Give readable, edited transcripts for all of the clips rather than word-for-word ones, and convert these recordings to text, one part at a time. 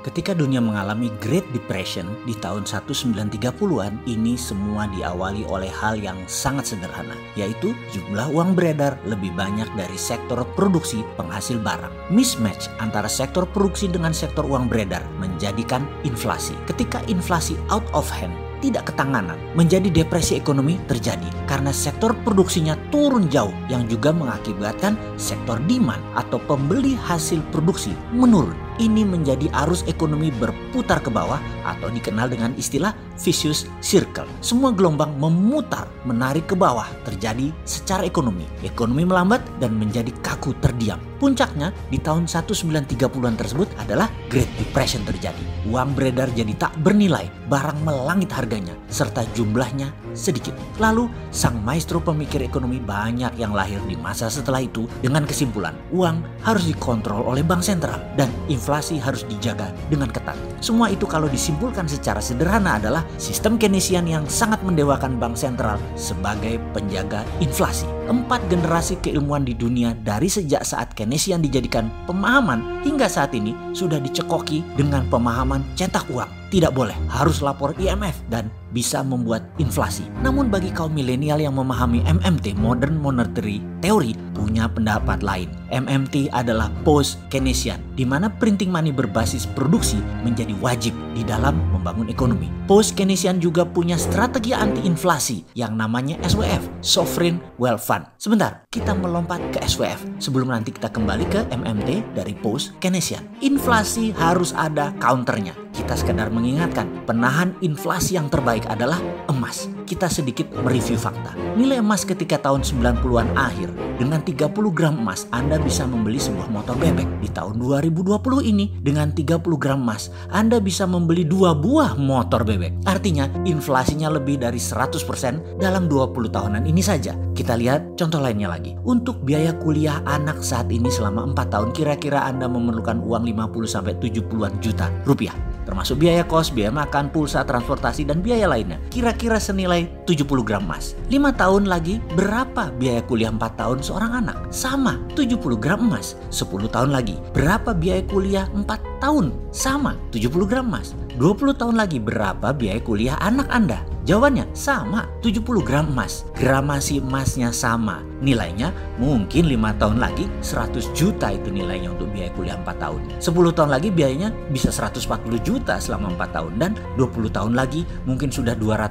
Ketika dunia mengalami Great Depression di tahun 1930-an, ini semua diawali oleh hal yang sangat sederhana, yaitu jumlah uang beredar lebih banyak dari sektor produksi penghasil barang. Mismatch antara sektor produksi dengan sektor uang beredar menjadikan inflasi. Ketika inflasi out of hand, tidak ketanganan, menjadi depresi ekonomi terjadi karena sektor produksinya turun jauh yang juga mengakibatkan sektor demand atau pembeli hasil produksi menurun. Ini menjadi arus ekonomi berputar ke bawah atau dikenal dengan istilah vicious circle. Semua gelombang memutar, menarik ke bawah terjadi secara ekonomi. Ekonomi melambat dan menjadi kaku terdiam. Puncaknya di tahun 1930-an tersebut adalah Great Depression terjadi. Uang beredar jadi tak bernilai, barang melangit harganya, serta jumlahnya sedikit. Lalu sang maestro pemikir ekonomi banyak yang lahir di masa setelah itu dengan kesimpulan uang harus dikontrol oleh bank sentral dan inflasi harus dijaga dengan ketat. Semua itu kalau disimpulkan secara sederhana adalah sistem Keynesian yang sangat mendewakan bank sentral sebagai penjaga inflasi. 4 generasi keilmuan di dunia dari sejak saat Keynesian dijadikan pemahaman hingga saat ini sudah dicekoki dengan pemahaman cetak uang. Tidak boleh, harus lapor IMF dan bisa membuat inflasi. Namun bagi kaum milenial yang memahami MMT, Modern Monetary Theory, punya pendapat lain. MMT adalah post-Keynesian, di mana printing money berbasis produksi menjadi wajib di dalam membangun ekonomi. Post-Keynesian juga punya strategi anti-inflasi yang namanya SWF, Sovereign Wealth Fund. Sebentar, kita melompat ke SWF sebelum nanti kita kembali ke MMT dari post-Keynesian. Inflasi harus ada counternya. Kita sekedar mengingatkan, penahan inflasi yang terbaik adalah emas. Kita sedikit mereview fakta. Nilai emas ketika tahun 90-an akhir, dengan 30 gram emas Anda bisa membeli sebuah motor bebek. Di tahun 2020 ini, dengan 30 gram emas Anda bisa membeli 2 buah motor bebek. Artinya inflasinya lebih dari 100% dalam 20 tahunan ini saja. Kita lihat contoh lainnya lagi. Untuk biaya kuliah anak saat ini selama 4 tahun, kira-kira Anda memerlukan uang 50-70-an juta rupiah. Termasuk biaya kos, biaya makan, pulsa, transportasi, dan biaya lainnya. Kira-kira senilai 70 gram emas. 5 tahun lagi, berapa biaya kuliah 4 tahun seorang anak? Sama, 70 gram emas. 10 tahun lagi, berapa biaya kuliah 4 tahun? Sama, 70 gram emas. 20 tahun lagi, berapa biaya kuliah anak Anda? Jawabannya sama, 70 gram emas. Gramasi emasnya sama. Nilainya mungkin 5 tahun lagi 100 juta itu nilainya untuk biaya kuliah 4 tahun. 10 tahun lagi biayanya bisa 140 juta selama 4 tahun. Dan 20 tahun lagi mungkin sudah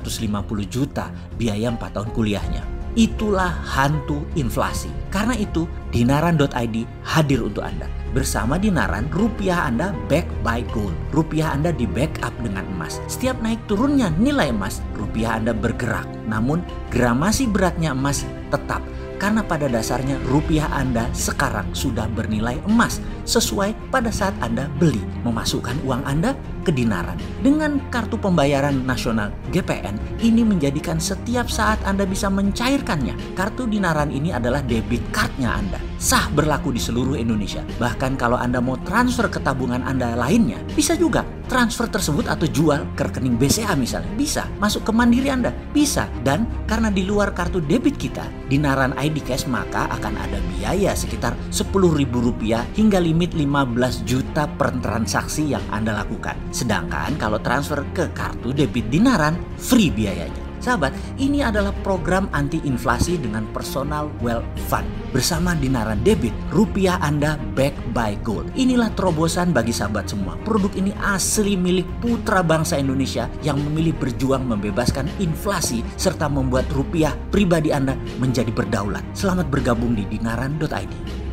250 juta biaya 4 tahun kuliahnya. Itulah hantu inflasi. Karena itu Dinaran.id hadir untuk Anda. Bersama Dinaran, rupiah Anda back by gold. Rupiah Anda di backup dengan emas. Setiap naik turunnya nilai emas, rupiah Anda bergerak. Namun gramasi beratnya emas tetap. Karena pada dasarnya rupiah Anda sekarang sudah bernilai emas sesuai pada saat Anda beli, memasukkan uang Anda ke Dinaran. Dengan kartu pembayaran nasional GPN, ini menjadikan setiap saat Anda bisa mencairkannya. Kartu Dinaran ini adalah debit cardnya Anda. Sah berlaku di seluruh Indonesia. Bahkan kalau Anda mau transfer ke tabungan Anda lainnya, bisa juga. Transfer tersebut atau jual ke rekening BCA misalnya, bisa. Masuk ke Mandiri Anda, bisa. Dan karena di luar kartu debit kita, Dinaran ID Cash, maka akan ada biaya sekitar Rp10.000 hingga limit 15 juta per transaksi yang Anda lakukan. Sedangkan kalau transfer ke kartu debit Dinaran, free biayanya. Sahabat, ini adalah program anti-inflasi dengan Personal Wealth Fund. Bersama Dinaran Debit, rupiah Anda back by gold. Inilah terobosan bagi sahabat semua. Produk ini asli milik putra bangsa Indonesia yang memilih berjuang membebaskan inflasi serta membuat rupiah pribadi Anda menjadi berdaulat. Selamat bergabung di Dinaran.id.